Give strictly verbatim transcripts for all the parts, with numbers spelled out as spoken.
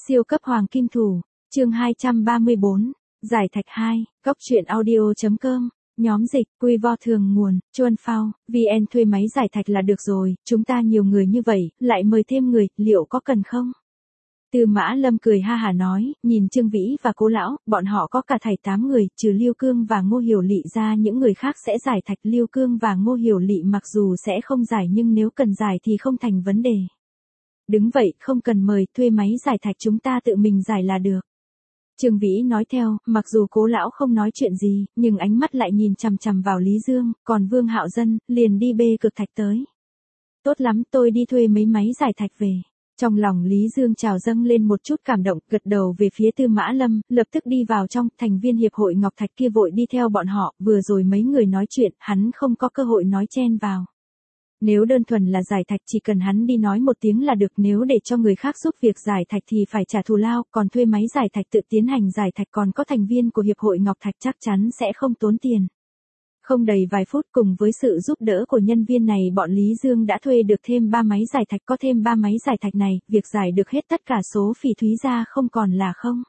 Siêu cấp hoàng kim thủ, chương hai trăm ba mươi bốn, giải thạch hai, cốc truyện audio.com, nhóm dịch, quy vo thường nguồn, Chuan Phao, vê en thuê máy giải thạch là được rồi, chúng ta nhiều người như vậy, lại mời thêm người, liệu có cần không? Tư Mã Lâm cười ha hả nói, nhìn Trương Vĩ và Cố lão, bọn họ có cả thảy tám người, trừ Lưu Cương và Ngô Hiểu Lị ra những người khác sẽ giải thạch. Lưu Cương và Ngô Hiểu Lị mặc dù sẽ không giải nhưng nếu cần giải thì không thành vấn đề. Đứng vậy, không cần mời, thuê máy giải thạch chúng ta tự mình giải là được. Trương Vĩ nói theo, mặc dù Cố lão không nói chuyện gì, nhưng ánh mắt lại nhìn chằm chằm vào Lý Dương, còn Vương Hạo Dân, liền đi bê cực thạch tới. Tốt lắm, tôi đi thuê mấy máy giải thạch về. Trong lòng Lý Dương trào dâng lên một chút cảm động, gật đầu về phía Tư Mã Lâm, lập tức đi vào trong. Thành viên hiệp hội Ngọc Thạch kia vội đi theo bọn họ, vừa rồi mấy người nói chuyện, hắn không có cơ hội nói chen vào. Nếu đơn thuần là giải thạch chỉ cần hắn đi nói một tiếng là được, nếu để cho người khác giúp việc giải thạch thì phải trả thù lao, còn thuê máy giải thạch tự tiến hành giải thạch còn có thành viên của hiệp hội Ngọc Thạch chắc chắn sẽ không tốn tiền. Không đầy vài phút cùng với sự giúp đỡ của nhân viên này bọn Lý Dương đã thuê được thêm ba máy giải thạch, có thêm ba máy giải thạch này, việc giải được hết tất cả số phỉ thúy ra không còn là không.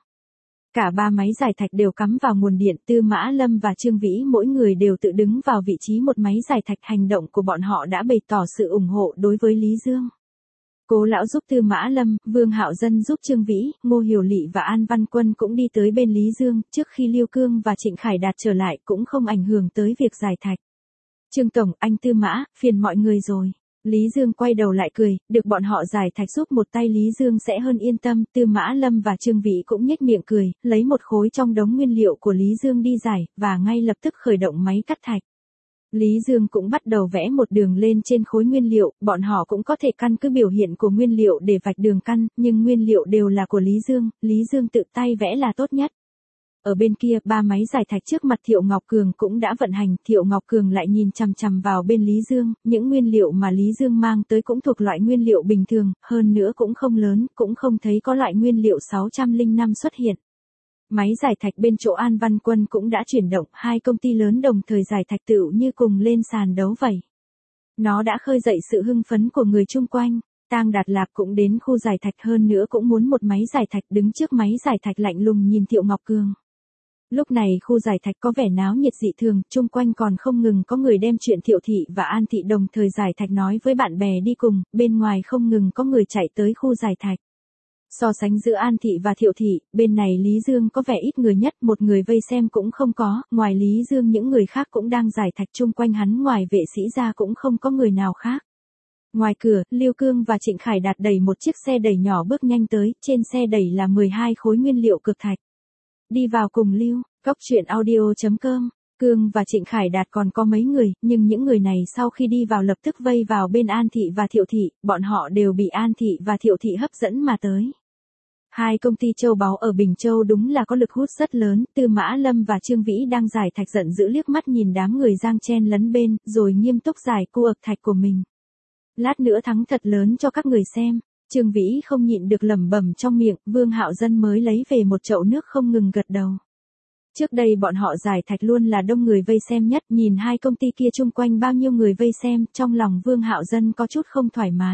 Cả ba máy giải thạch đều cắm vào nguồn điện, Tư Mã Lâm và Trương Vĩ mỗi người đều tự đứng vào vị trí một máy giải thạch, hành động của bọn họ đã bày tỏ sự ủng hộ đối với Lý Dương. Cố lão giúp Tư Mã Lâm, Vương Hạo Dân giúp Trương Vĩ, Ngô Hiểu Lị và An Văn Quân cũng đi tới bên Lý Dương, trước khi Lưu Cương và Trịnh Khải Đạt trở lại cũng không ảnh hưởng tới việc giải thạch. Trương Tổng, anh Tư Mã, phiền mọi người rồi. Lý Dương quay đầu lại cười, được bọn họ giải thạch giúp một tay Lý Dương sẽ hơn yên tâm. Tư Mã Lâm và Trương Vĩ cũng nhếch miệng cười, lấy một khối trong đống nguyên liệu của Lý Dương đi giải, và ngay lập tức khởi động máy cắt thạch. Lý Dương cũng bắt đầu vẽ một đường lên trên khối nguyên liệu, bọn họ cũng có thể căn cứ biểu hiện của nguyên liệu để vạch đường căn, nhưng nguyên liệu đều là của Lý Dương, Lý Dương tự tay vẽ là tốt nhất. Ở bên kia, ba máy giải thạch trước mặt Thiệu Ngọc Cường cũng đã vận hành, Thiệu Ngọc Cường lại nhìn chằm chằm vào bên Lý Dương, những nguyên liệu mà Lý Dương mang tới cũng thuộc loại nguyên liệu bình thường, hơn nữa cũng không lớn, cũng không thấy có loại nguyên liệu sáu trăm lẻ năm xuất hiện. Máy giải thạch bên chỗ An Văn Quân cũng đã chuyển động, hai công ty lớn đồng thời giải thạch tựu như cùng lên sàn đấu vậy. Nó đã khơi dậy sự hưng phấn của người chung quanh. Tang Đạt Lạp cũng đến khu giải thạch, hơn nữa cũng muốn một máy giải thạch, đứng trước máy giải thạch lạnh lùng nhìn Thiệu Ngọc Cường. Lúc này khu giải thạch có vẻ náo nhiệt dị thường, chung quanh còn không ngừng có người đem chuyện Thiệu Thị và An Thị đồng thời giải thạch nói với bạn bè đi cùng, bên ngoài không ngừng có người chạy tới khu giải thạch. So sánh giữa An Thị và Thiệu Thị, bên này Lý Dương có vẻ ít người nhất, một người vây xem cũng không có, ngoài Lý Dương những người khác cũng đang giải thạch, chung quanh hắn ngoài vệ sĩ ra cũng không có người nào khác. Ngoài cửa, Lưu Cương và Trịnh Khải Đạt đẩy một chiếc xe đẩy nhỏ bước nhanh tới, trên xe đẩy là mười hai khối nguyên liệu cực thạch. Đi vào cùng Lưu, cốc truyện audio.com, Cương và Trịnh Khải Đạt còn có mấy người, nhưng những người này sau khi đi vào lập tức vây vào bên An Thị và Thiệu Thị, bọn họ đều bị An Thị và Thiệu Thị hấp dẫn mà tới. Hai công ty châu báu ở Bình Châu đúng là có lực hút rất lớn, Tư Mã Lâm và Trương Vĩ đang giải thạch giận dữ liếc mắt nhìn đám người giang chen lấn bên, rồi nghiêm túc giải cua ực thạch của mình. Lát nữa thắng thật lớn cho các người xem. Trương Vĩ không nhịn được lẩm bẩm trong miệng, Vương Hạo Dân mới lấy về một chậu nước không ngừng gật đầu. Trước đây bọn họ giải thạch luôn là đông người vây xem nhất, nhìn hai công ty kia chung quanh bao nhiêu người vây xem, trong lòng Vương Hạo Dân có chút không thoải mái.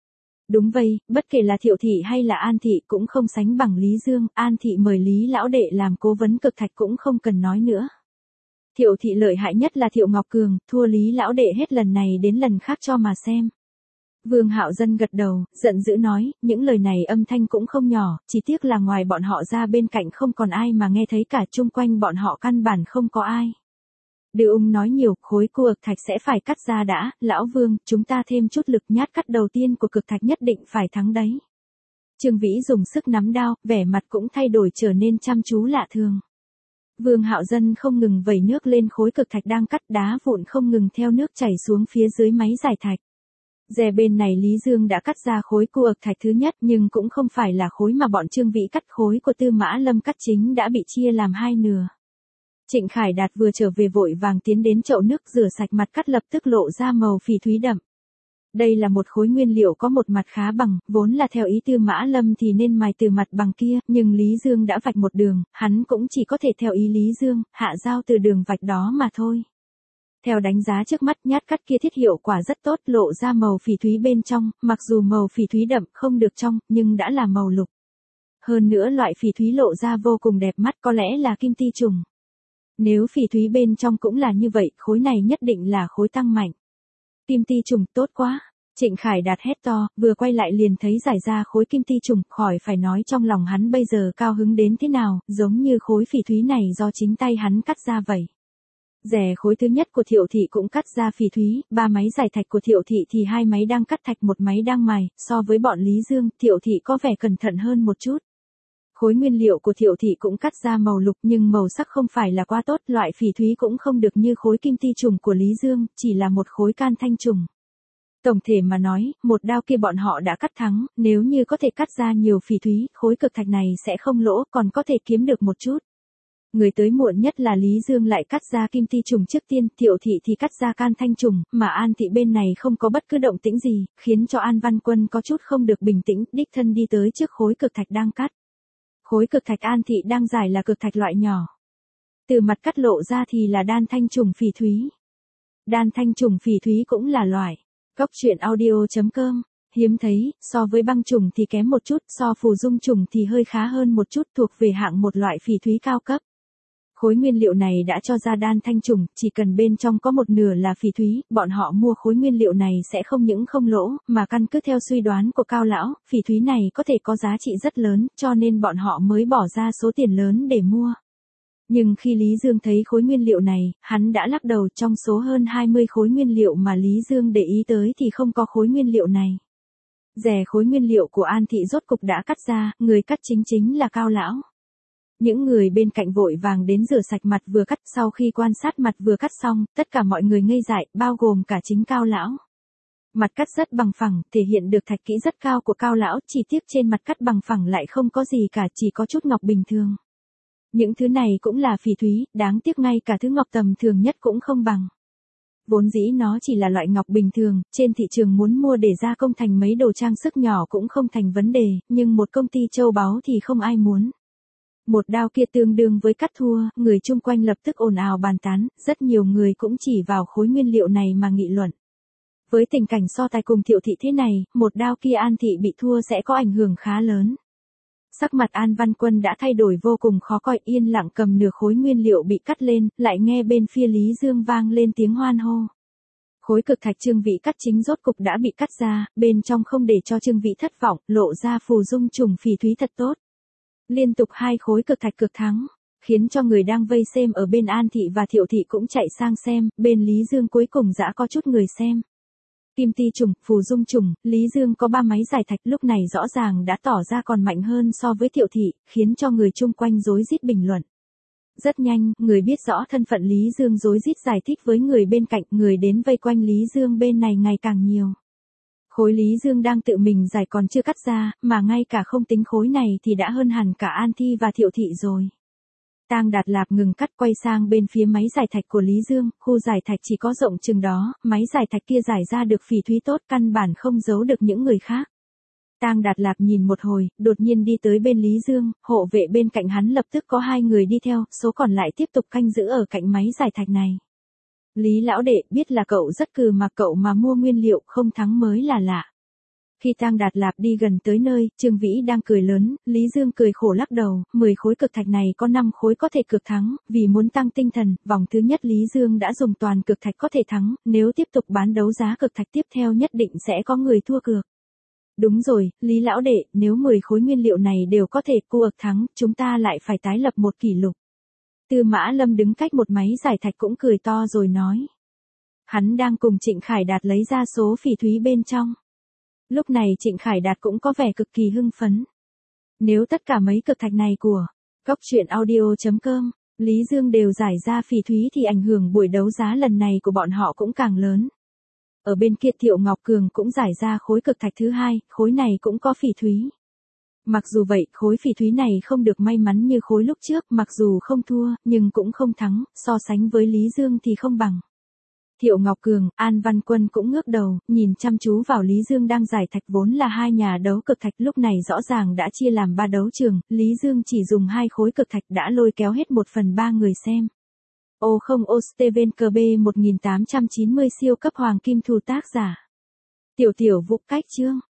Đúng vậy, bất kể là Thiệu Thị hay là An Thị cũng không sánh bằng Lý Dương, An Thị mời Lý lão đệ làm cố vấn cực thạch cũng không cần nói nữa. Thiệu Thị lợi hại nhất là Thiệu Ngọc Cường, thua Lý lão đệ hết lần này đến lần khác cho mà xem. Vương Hạo Dân gật đầu, giận dữ nói, những lời này âm thanh cũng không nhỏ, chỉ tiếc là ngoài bọn họ ra bên cạnh không còn ai mà nghe thấy cả, chung quanh bọn họ căn bản không có ai. Đưa ung nói nhiều, khối cua ực thạch sẽ phải cắt ra đã, lão Vương, chúng ta thêm chút lực, nhát cắt đầu tiên của cực thạch nhất định phải thắng đấy. Trương Vĩ dùng sức nắm đao, vẻ mặt cũng thay đổi trở nên chăm chú lạ thường. Vương Hạo Dân không ngừng vẩy nước lên khối cực thạch đang cắt, đá vụn không ngừng theo nước chảy xuống phía dưới máy giải thạch. Dè bên này Lý Dương đã cắt ra khối cua ực thạch thứ nhất, nhưng cũng không phải là khối mà bọn Trương Vĩ cắt, khối của Tư Mã Lâm cắt chính đã bị chia làm hai nửa. Trịnh Khải Đạt vừa trở về vội vàng tiến đến chậu nước rửa sạch mặt cắt, lập tức lộ ra màu phỉ thúy đậm. Đây là một khối nguyên liệu có một mặt khá bằng, vốn là theo ý Tư Mã Lâm thì nên mài từ mặt bằng kia, nhưng Lý Dương đã vạch một đường, hắn cũng chỉ có thể theo ý Lý Dương, hạ dao từ đường vạch đó mà thôi. Theo đánh giá trước mắt, nhát cắt kia thiết hiệu quả rất tốt, lộ ra màu phỉ thúy bên trong, mặc dù màu phỉ thúy đậm không được trong, nhưng đã là màu lục. Hơn nữa loại phỉ thúy lộ ra vô cùng đẹp mắt có lẽ là kim ti trùng. Nếu phỉ thúy bên trong cũng là như vậy, khối này nhất định là khối tăng mạnh. Kim ti trùng tốt quá. Trịnh Khải Đạt hét to, vừa quay lại liền thấy giải ra khối kim ti trùng, khỏi phải nói trong lòng hắn bây giờ cao hứng đến thế nào, giống như khối phỉ thúy này do chính tay hắn cắt ra vậy. Rẻ khối thứ nhất của Thiệu Thị cũng cắt ra phỉ thúy, ba máy giải thạch của Thiệu Thị thì hai máy đang cắt thạch một máy đang mài, so với bọn Lý Dương, Thiệu Thị có vẻ cẩn thận hơn một chút. Khối nguyên liệu của Thiệu Thị cũng cắt ra màu lục nhưng màu sắc không phải là quá tốt, loại phỉ thúy cũng không được như khối kim ti trùng của Lý Dương, chỉ là một khối can thanh trùng. Tổng thể mà nói, một đao kia bọn họ đã cắt thắng, nếu như có thể cắt ra nhiều phỉ thúy, khối cực thạch này sẽ không lỗ, còn có thể kiếm được một chút. Người tới muộn nhất là Lý Dương lại cắt ra kim ti trùng trước tiên, Thiệu Thị thì cắt ra can thanh trùng, mà An Thị bên này không có bất cứ động tĩnh gì, khiến cho An Văn Quân có chút không được bình tĩnh, đích thân đi tới trước khối cực thạch đang cắt. Khối cực thạch An Thị đang giải là cực thạch loại nhỏ. Từ mặt cắt lộ ra thì là đan thanh trùng phỉ thúy. Đan thanh trùng phỉ thúy cũng là loại. Cốc truyện audio chấm com, hiếm thấy, so với băng trùng thì kém một chút, so phù dung trùng thì hơi khá hơn một chút, thuộc về hạng một loại phỉ thúy cao cấp. Khối nguyên liệu này đã cho ra đan thanh trùng, chỉ cần bên trong có một nửa là phỉ thúy, bọn họ mua khối nguyên liệu này sẽ không những không lỗ, mà căn cứ theo suy đoán của Cao Lão, phỉ thúy này có thể có giá trị rất lớn, cho nên bọn họ mới bỏ ra số tiền lớn để mua. Nhưng khi Lý Dương thấy khối nguyên liệu này, hắn đã lắc đầu, trong số hơn hai mươi khối nguyên liệu mà Lý Dương để ý tới thì không có khối nguyên liệu này. Rẻ khối nguyên liệu của An Thị rốt cục đã cắt ra, người cắt chính chính là Cao Lão. Những người bên cạnh vội vàng đến rửa sạch mặt vừa cắt, sau khi quan sát mặt vừa cắt xong, tất cả mọi người ngây dại, bao gồm cả chính Cao Lão. Mặt cắt rất bằng phẳng, thể hiện được thạch kỹ rất cao của Cao Lão, chỉ tiếc trên mặt cắt bằng phẳng lại không có gì cả, chỉ có chút ngọc bình thường. Những thứ này cũng là phỉ thúy, đáng tiếc ngay cả thứ ngọc tầm thường nhất cũng không bằng. Vốn dĩ nó chỉ là loại ngọc bình thường, trên thị trường muốn mua để gia công thành mấy đồ trang sức nhỏ cũng không thành vấn đề, nhưng một công ty châu báu thì không ai muốn. Một đao kia tương đương với cắt thua, người chung quanh lập tức ồn ào bàn tán, rất nhiều người cũng chỉ vào khối nguyên liệu này mà nghị luận. Với tình cảnh so tài cùng Thiệu Thị thế này, một đao kia An Thị bị thua sẽ có ảnh hưởng khá lớn. Sắc mặt An Văn Quân đã thay đổi vô cùng khó coi, yên lặng cầm nửa khối nguyên liệu bị cắt lên, lại nghe bên phía Lý Dương vang lên tiếng hoan hô. Khối cực thạch Trương Vĩ cắt chính rốt cục đã bị cắt ra, bên trong không để cho Trương Vĩ thất vọng, lộ ra phù dung trùng phỉ thúy thật tốt. Liên tục hai khối cực thạch cực thắng, khiến cho người đang vây xem ở bên An Thị và Thiệu Thị cũng chạy sang xem, bên Lý Dương cuối cùng dã có chút người xem. Kim ti trùng, phù dung trùng, Lý Dương có ba máy giải thạch lúc này rõ ràng đã tỏ ra còn mạnh hơn so với Thiệu Thị, khiến cho người chung quanh rối rít bình luận. Rất nhanh, người biết rõ thân phận Lý Dương rối rít giải thích với người bên cạnh, người đến vây quanh Lý Dương bên này ngày càng nhiều. Khối Lý Dương đang tự mình giải còn chưa cắt ra, mà ngay cả không tính khối này thì đã hơn hẳn cả An Thi và Thiệu Thị rồi. Tang Đạt Lạp ngừng cắt quay sang bên phía máy giải thạch của Lý Dương, khu giải thạch chỉ có rộng chừng đó, máy giải thạch kia giải ra được phỉ thúy tốt, căn bản không giấu được những người khác. Tang Đạt Lạp nhìn một hồi, đột nhiên đi tới bên Lý Dương, hộ vệ bên cạnh hắn lập tức có hai người đi theo, số còn lại tiếp tục canh giữ ở cạnh máy giải thạch này. Lý lão đệ, biết là cậu rất cừ mà cậu mà mua nguyên liệu không thắng mới là lạ. Khi Tang Đạt Lạp đi gần tới nơi, Trương Vĩ đang cười lớn, Lý Dương cười khổ lắc đầu, mười khối cực thạch này có năm khối có thể cực thắng, vì muốn tăng tinh thần, vòng thứ nhất Lý Dương đã dùng toàn cực thạch có thể thắng, nếu tiếp tục bán đấu giá cực thạch tiếp theo nhất định sẽ có người thua cược. Đúng rồi, Lý lão đệ, nếu mười khối nguyên liệu này đều có thể cược thắng, chúng ta lại phải tái lập một kỷ lục. Tư Mã Lâm đứng cách một máy giải thạch cũng cười to rồi nói. Hắn đang cùng Trịnh Khải Đạt lấy ra số phỉ thúy bên trong. Lúc này Trịnh Khải Đạt cũng có vẻ cực kỳ hưng phấn. Nếu tất cả mấy cực thạch này của cốc truyện audio chấm com, Lý Dương đều giải ra phỉ thúy thì ảnh hưởng buổi đấu giá lần này của bọn họ cũng càng lớn. Ở bên kia Thiệu Ngọc Cường cũng giải ra khối cực thạch thứ hai, khối này cũng có phỉ thúy. Mặc dù vậy, khối phỉ thúy này không được may mắn như khối lúc trước, mặc dù không thua, nhưng cũng không thắng, so sánh với Lý Dương thì không bằng. Thiệu Ngọc Cường, An Văn Quân cũng ngước đầu, nhìn chăm chú vào Lý Dương đang giải thạch, vốn là hai nhà đấu cực thạch lúc này rõ ràng đã chia làm ba đấu trường, Lý Dương chỉ dùng hai khối cực thạch đã lôi kéo hết một phần ba người xem. Ô không ô Steven cờ bê một nghìn tám trăm chín mươi siêu cấp hoàng kim thu tác giả. Tiểu tiểu Vũ cách chương.